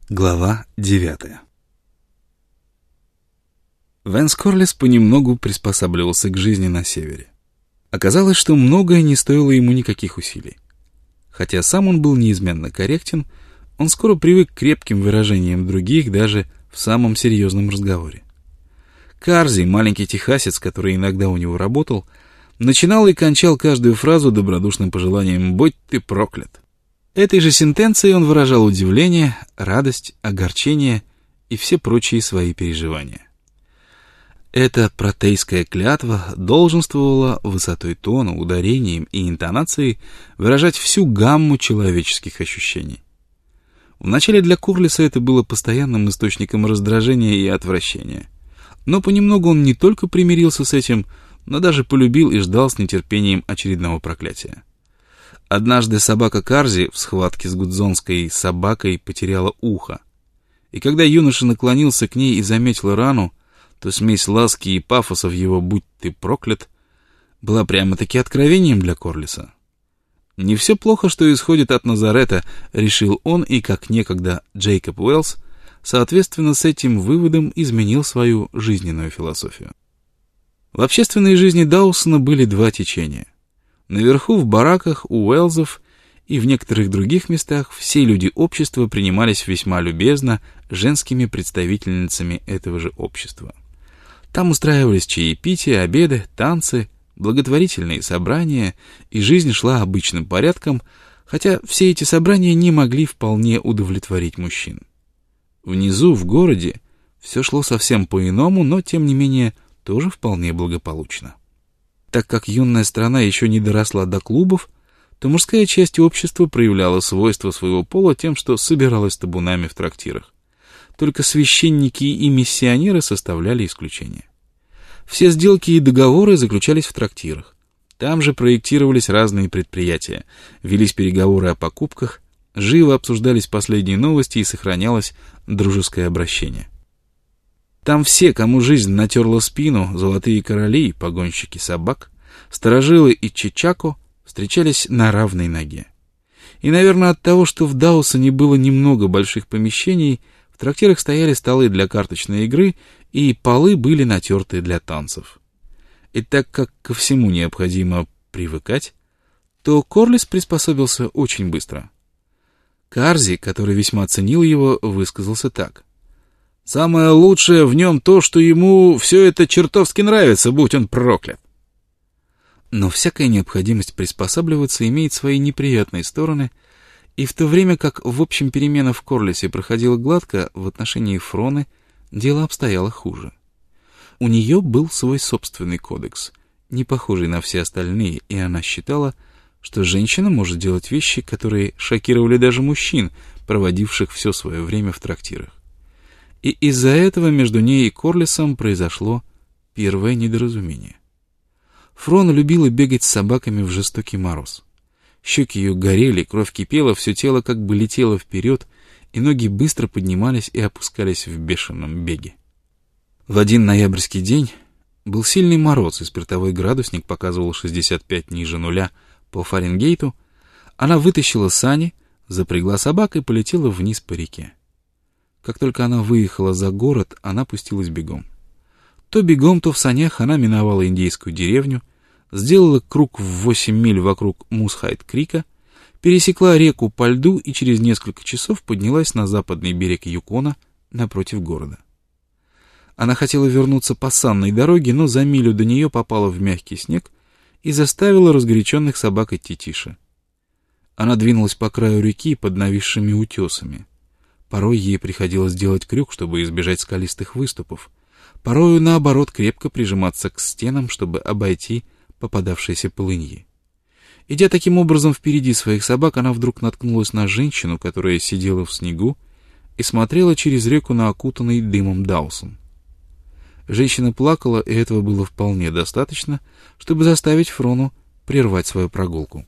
Глава 9. Вэнс Корлис понемногу приспосабливался к жизни на севере. Оказалось, что многое не стоило ему никаких усилий. Хотя сам он был неизменно корректен, он скоро привык к крепким выражениям других даже в самом серьезном разговоре. Карзи, маленький техасец, который иногда у него работал, начинал и кончал каждую фразу добродушным пожеланием «Будь ты проклят!». Этой же сентенцией он выражал удивление, радость, огорчение и все прочие свои переживания. Эта протейская клятва долженствовала высотой тона, ударением и интонацией выражать всю гамму человеческих ощущений. Вначале для Корлиса это было постоянным источником раздражения и отвращения. Но понемногу он не только примирился с этим, но даже полюбил и ждал с нетерпением очередного проклятия. Однажды собака Карзи в схватке с гудзонской собакой потеряла ухо. И когда юноша наклонился к ней и заметил рану, то смесь ласки и пафоса в его «будь ты проклят» была прямо-таки откровением для Корлиса. Не все плохо, что исходит от Назарета, решил он, и, как некогда Джейкоб Уэллс, соответственно с этим выводом изменил свою жизненную философию. В общественной жизни Даусона были два течения. Наверху, в бараках, у Уэллсов и в некоторых других местах все люди общества принимались весьма любезно женскими представительницами этого же общества. Там устраивались чаепития, обеды, танцы, благотворительные собрания, и жизнь шла обычным порядком, хотя все эти собрания не могли вполне удовлетворить мужчин. Внизу, в городе, все шло совсем по-иному, но, тем не менее, тоже вполне благополучно. Так как юная страна еще не доросла до клубов, то мужская часть общества проявляла свойства своего пола тем, что собиралась табунами в трактирах. Только священники и миссионеры составляли исключение. Все сделки и договоры заключались в трактирах. Там же проектировались разные предприятия, велись переговоры о покупках, живо обсуждались последние новости и сохранялось дружеское обращение. Там все, кому жизнь натерла спину, золотые короли, погонщики собак, старожилы и чичако встречались на равной ноге. И, наверное, от того, что в Даусоне было немного больших помещений, в трактирах стояли столы для карточной игры, и полы были натерты для танцев. И так как ко всему необходимо привыкать, то Корлис приспособился очень быстро. Карзи, который весьма ценил его, высказался так. «Самое лучшее в нем то, что ему все это чертовски нравится, будь он проклят». Но всякая необходимость приспосабливаться имеет свои неприятные стороны, и в то время как в общем перемена в Корлисе проходила гладко, в отношении Фроны дело обстояло хуже. У нее был свой собственный кодекс, не похожий на все остальные, и она считала, что женщина может делать вещи, которые шокировали даже мужчин, проводивших все свое время в трактирах. И из-за этого между ней и Корлисом произошло первое недоразумение. Фрона любила бегать с собаками в жестокий мороз. Щеки ее горели, кровь кипела, все тело как бы летело вперед, и ноги быстро поднимались и опускались в бешеном беге. В один ноябрьский день был сильный мороз, и спиртовой градусник показывал 65 ниже нуля по Фаренгейту. Она вытащила сани, запрягла собак и полетела вниз по реке. Как только она выехала за город, она пустилась бегом. То бегом, то в санях она миновала индейскую деревню, сделала круг в 8 миль вокруг Мусхайт-Крика, пересекла реку по льду и через несколько часов поднялась на западный берег Юкона напротив города. Она хотела вернуться по санной дороге, но за милю до нее попала в мягкий снег и заставила разгоряченных собак идти тише. Она двинулась по краю реки под нависшими утесами. Порой ей приходилось делать крюк, чтобы избежать скалистых выступов. Порою, наоборот, крепко прижиматься к стенам, чтобы обойти попадавшиеся полыньи. Идя таким образом впереди своих собак, она вдруг наткнулась на женщину, которая сидела в снегу и смотрела через реку на окутанный дымом Даусон. Женщина плакала, и этого было вполне достаточно, чтобы заставить Фрону прервать свою прогулку.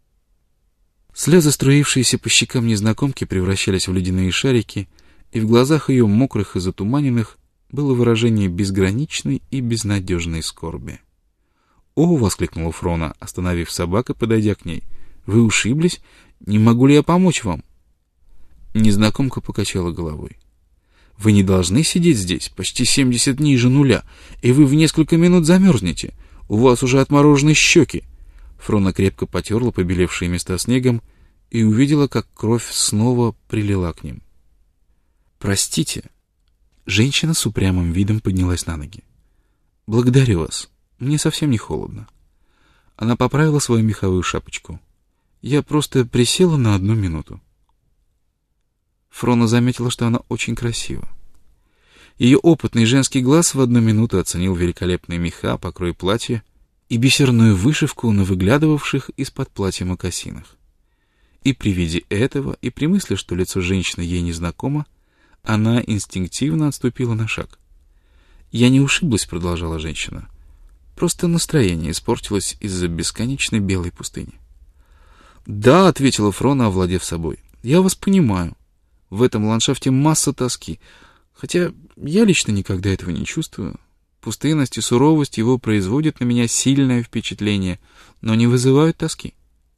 Слезы, струившиеся по щекам незнакомки, превращались в ледяные шарики, и в глазах ее, мокрых и затуманенных, было выражение безграничной и безнадежной скорби. «О!» — воскликнула Фрона, остановив собак и подойдя к ней. «Вы ушиблись? Не могу ли я помочь вам?» Незнакомка покачала головой. «Вы не должны сидеть здесь, почти 70 ниже нуля, и вы в несколько минут замерзнете. У вас уже отморожены щеки». Фрона крепко потерла побелевшие места снегом и увидела, как кровь снова прилила к ним. «Простите». Женщина с упрямым видом поднялась на ноги. «Благодарю вас. Мне совсем не холодно». Она поправила свою меховую шапочку. «Я просто присела на 1 минуту». Фрона заметила, что она очень красива. Ее опытный женский глаз в 1 минуту оценил великолепные меха, покрой платья и бисерную вышивку на выглядывавших из-под платья мокасинах. И при виде этого, и при мысли, что лицо женщины ей незнакомо, она инстинктивно отступила на шаг. «Я не ушиблась», — продолжала женщина. «Просто настроение испортилось из-за бесконечной белой пустыни». «Да», — ответила Фрона, овладев собой, — «я вас понимаю. В этом ландшафте масса тоски, хотя я лично никогда этого не чувствую. Пустынность и суровость его производят на меня сильное впечатление, но не вызывают тоски».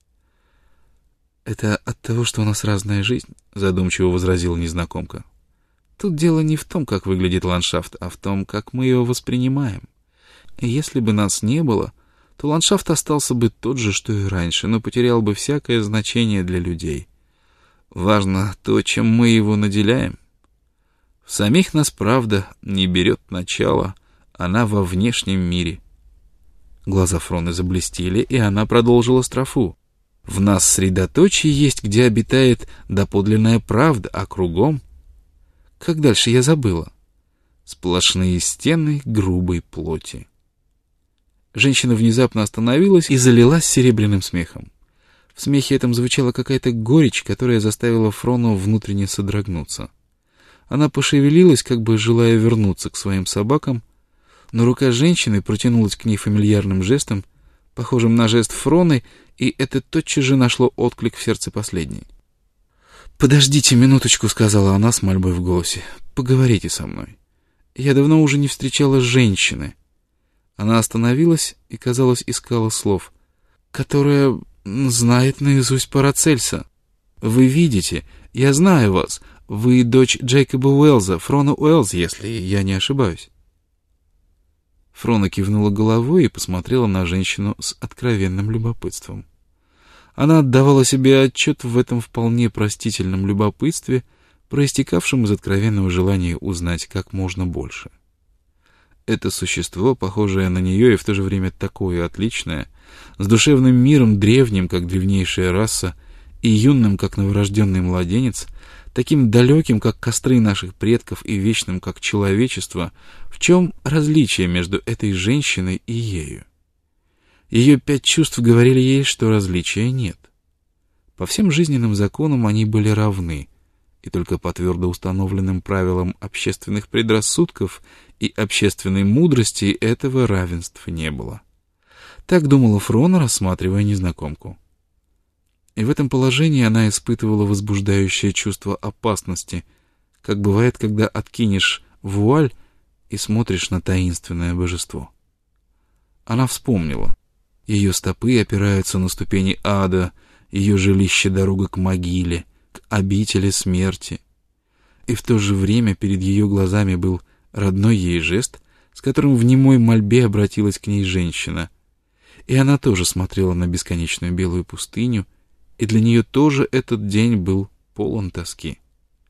«Это от того, что у нас разная жизнь», — задумчиво возразила незнакомка. «Тут дело не в том, как выглядит ландшафт, а в том, как мы его воспринимаем. И если бы нас не было, то ландшафт остался бы тот же, что и раньше, но потерял бы всякое значение для людей. Важно то, чем мы его наделяем. В самих нас правда не берет начала, она во внешнем мире». Глаза Фроны заблестели, и она продолжила строфу. «В нас средоточие есть, где обитает доподлинная правда, а кругом...» Как дальше я забыла? Сплошные стены грубой плоти. Женщина внезапно остановилась и залилась серебряным смехом. В смехе этом звучала какая-то горечь, которая заставила Фрону внутренне содрогнуться. Она пошевелилась, как бы желая вернуться к своим собакам, но рука женщины протянулась к ней фамильярным жестом, похожим на жест Фроны, и это тотчас же нашло отклик в сердце последней. «Подождите минуточку», — сказала она с мольбой в голосе. «Поговорите со мной. Я давно уже не встречала женщины». Она остановилась и, казалось, искала слов. «Которая знает наизусть Парацельса. Вы видите, я знаю вас. Вы дочь Джейкоба Уэллза, Фрона Уэллз, если я не ошибаюсь». Фрона кивнула головой и посмотрела на женщину с откровенным любопытством. Она отдавала себе отчет в этом вполне простительном любопытстве, проистекавшем из откровенного желания узнать как можно больше. Это существо, похожее на нее и в то же время такое отличное, с душевным миром древним, как древнейшая раса, и юным, как новорожденный младенец, таким далеким, как костры наших предков, и вечным, как человечество, в чем различие между этой женщиной и ею? Ее 5 чувств говорили ей, что различия нет. По всем жизненным законам они были равны, и только по твердо установленным правилам общественных предрассудков и общественной мудрости этого равенства не было. Так думала Фрона, рассматривая незнакомку. И в этом положении она испытывала возбуждающее чувство опасности, как бывает, когда откинешь вуаль и смотришь на таинственное божество. Она вспомнила. Ее стопы опираются на ступени ада, ее жилище — дорога к могиле, к обители смерти. И в то же время перед ее глазами был родной ей жест, с которым в немой мольбе обратилась к ней женщина. И она тоже смотрела на бесконечную белую пустыню, и для нее тоже этот день был полон тоски.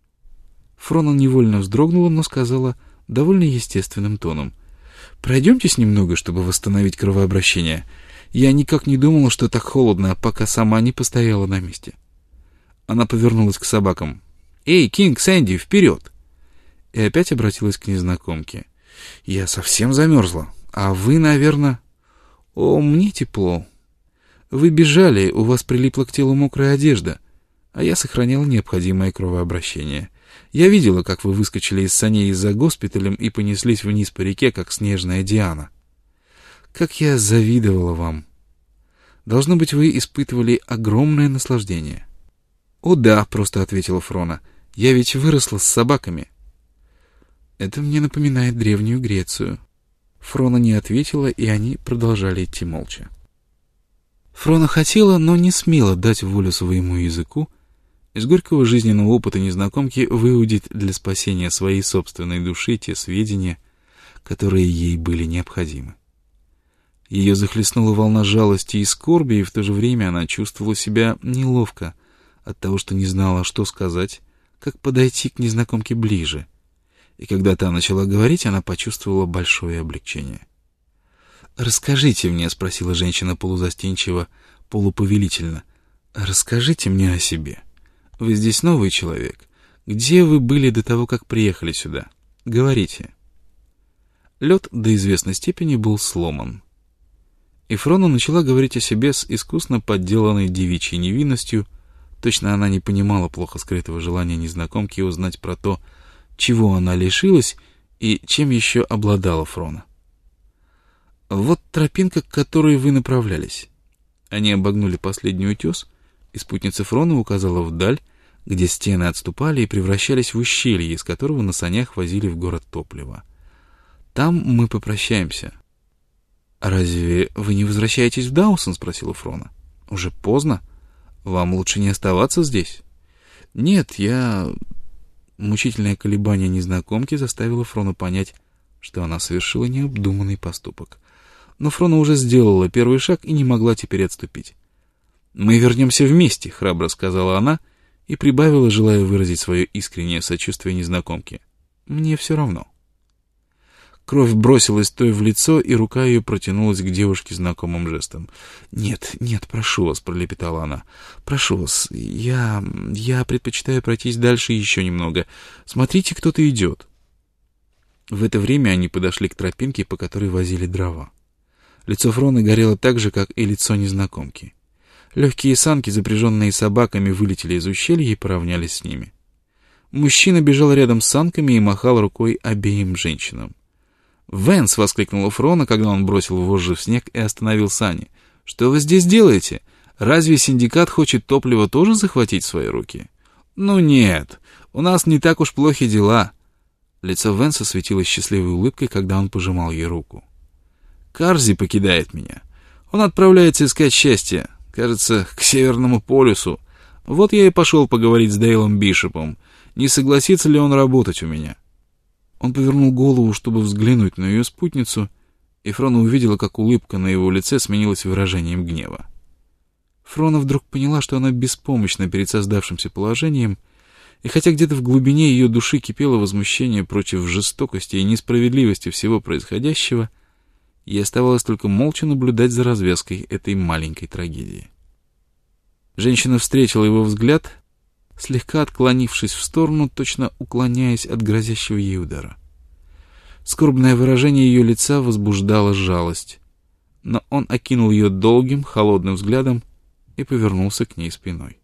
Фрона невольно вздрогнула, но сказала довольно естественным тоном: «Пройдемтесь немного, чтобы восстановить кровообращение. Я никак не думала, что так холодно, пока сама не постояла на месте». Она повернулась к собакам. «Эй, Кинг, Сэнди, вперед!» И опять обратилась к незнакомке. «Я совсем замерзла. А вы, наверное...» «О, мне тепло. Вы бежали, у вас прилипла к телу мокрая одежда, а я сохраняла необходимое кровообращение. Я видела, как вы выскочили из саней за госпиталем и понеслись вниз по реке, как снежная Диана. Как я завидовала вам. Должно быть, вы испытывали огромное наслаждение». «О да», — просто ответила Фрона, — «я ведь выросла с собаками». «Это мне напоминает Древнюю Грецию». Фрона не ответила, и они продолжали идти молча. Фрона хотела, но не смела дать волю своему языку, Из горького жизненного опыта незнакомки выудить для спасения своей собственной души те сведения, которые ей были необходимы. Ее захлестнула волна жалости и скорби, и в то же время она чувствовала себя неловко от того, что не знала, что сказать, как подойти к незнакомке ближе. И когда та начала говорить, она почувствовала большое облегчение. «Расскажите мне», — спросила женщина полузастенчиво, полуповелительно, — «расскажите мне о себе. Вы здесь новый человек. Где вы были до того, как приехали сюда? Говорите». Лед до известной степени был сломан. И Фрона начала говорить о себе с искусно подделанной девичьей невинностью. Точно она не понимала плохо скрытого желания незнакомки узнать про то, чего она лишилась и чем еще обладала Фрона. «Вот тропинка, к которой вы направлялись». Они обогнули последний утес, и спутница Фрона указала вдаль, где стены отступали и превращались в ущелье, из которого на санях возили в город топливо. «Там мы попрощаемся». «А разве вы не возвращаетесь в Даусон?» — спросила Фрона. «Уже поздно. Вам лучше не оставаться здесь». «Нет, я...» Мучительное колебание незнакомки заставило Фрону понять, что она совершила необдуманный поступок. Но Фрона уже сделала первый шаг и не могла теперь отступить. «Мы вернемся вместе», — храбро сказала она и прибавила, желая выразить свое искреннее сочувствие незнакомке. «Мне все равно». Кровь бросилась той в лицо, и рука ее протянулась к девушке знакомым жестом. «Нет, нет, прошу вас», — пролепетала она. «Прошу вас, я предпочитаю пройтись дальше еще немного. Смотрите, кто-то идет». В это время они подошли к тропинке, по которой возили дрова. Лицо Фроны горело так же, как и лицо незнакомки. Легкие санки, запряженные собаками, вылетели из ущелья и поравнялись с ними. Мужчина бежал рядом с санками и махал рукой обеим женщинам. «Вэнс!» — воскликнула Фрона, когда он бросил вожжи в снег и остановил сани. «Что вы здесь делаете? Разве синдикат хочет топливо тоже захватить в свои руки?» «Ну нет, у нас не так уж плохи дела». Лицо Вэнса светилось счастливой улыбкой, когда он пожимал ей руку. «Карзи покидает меня. Он отправляется искать счастье, кажется, к Северному полюсу. Вот я и пошел поговорить с Дейлом Бишопом. Не согласится ли он работать у меня?» Он повернул голову, чтобы взглянуть на ее спутницу, и Фрона увидела, как улыбка на его лице сменилась выражением гнева. Фрона вдруг поняла, что она беспомощна перед создавшимся положением, и хотя где-то в глубине ее души кипело возмущение против жестокости и несправедливости всего происходящего, ей оставалось только молча наблюдать за развязкой этой маленькой трагедии. Женщина встретила его взгляд, слегка отклонившись в сторону, точно уклоняясь от грозящего ей удара. Скорбное выражение ее лица возбуждало жалость, но он окинул ее долгим, холодным взглядом и повернулся к ней спиной.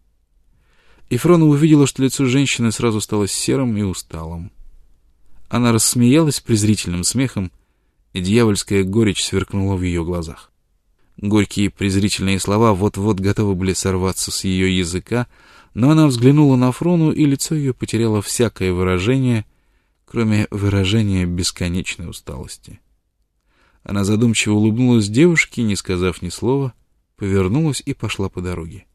И Фрона увидела, что лицо женщины сразу стало серым и усталым. Она рассмеялась презрительным смехом, и дьявольская горечь сверкнула в ее глазах. Горькие презрительные слова вот-вот готовы были сорваться с ее языка, но она взглянула на Фрону, и лицо ее потеряло всякое выражение, кроме выражения бесконечной усталости. Она задумчиво улыбнулась девушке, не сказав ни слова, повернулась и пошла по дороге.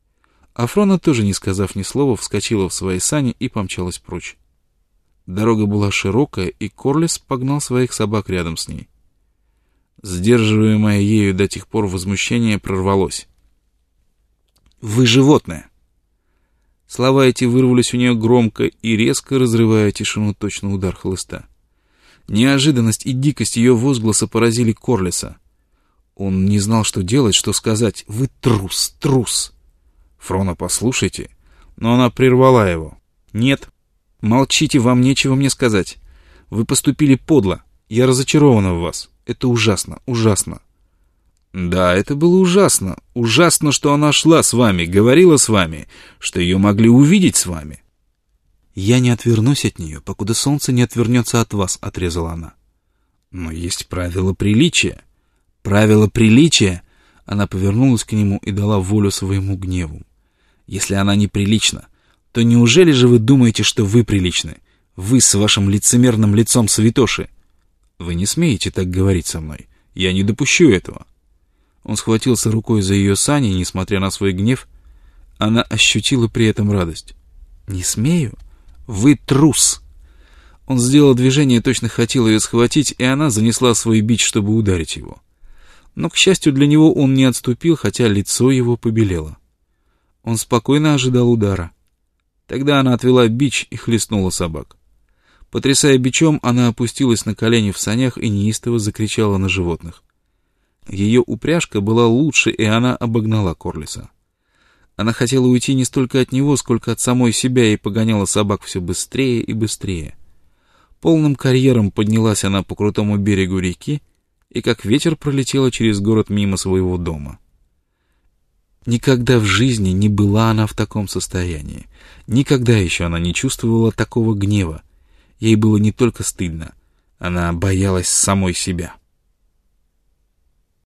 А Фрона, тоже не сказав ни слова, вскочила в свои сани и помчалась прочь. Дорога была широкая, и Корлес погнал своих собак рядом с ней. Сдерживаемое ею до тех пор возмущение прорвалось. «Вы животное!» Слова эти вырвались у нее громко и резко, разрывая тишину, точно удар хлыста. Неожиданность и дикость ее возгласа поразили Корлеса. Он не знал, что делать, что сказать. «Вы трус, трус!» «Фрона, послушайте!» Но она прервала его. «Нет, молчите, вам нечего мне сказать. Вы поступили подло. Я разочарована в вас. Это ужасно, ужасно». «Да, это было ужасно. Ужасно, что она шла с вами, говорила с вами, что ее могли увидеть с вами». «Я не отвернусь от нее, покуда солнце не отвернется от вас», — отрезала она. «Но есть правила приличия». «Правила приличия?» Она повернулась к нему и дала волю своему гневу. «Если она неприлична, то неужели же вы думаете, что вы приличны? Вы с вашим лицемерным лицом святоши. Вы не смеете так говорить со мной. Я не допущу этого». Он схватился рукой за ее сани, и, несмотря на свой гнев, Она ощутила при этом радость. «Не смею? Вы трус!» Он сделал движение, точно хотел ее схватить, и она занесла свой бич, чтобы ударить его. Но, к счастью для него, он не отступил, хотя лицо его побелело. Он спокойно ожидал удара. Тогда она отвела бич и хлестнула собак. Потрясая бичом, она опустилась на колени в санях и неистово закричала на животных. Ее упряжка была лучше, и она обогнала Корлиса. Она хотела уйти не столько от него, сколько от самой себя, и погоняла собак все быстрее и быстрее. Полным карьером поднялась она по крутому берегу реки и как ветер пролетела через город мимо своего дома. Никогда в жизни не была она в таком состоянии. Никогда еще она не чувствовала такого гнева. Ей было не только стыдно, она боялась самой себя.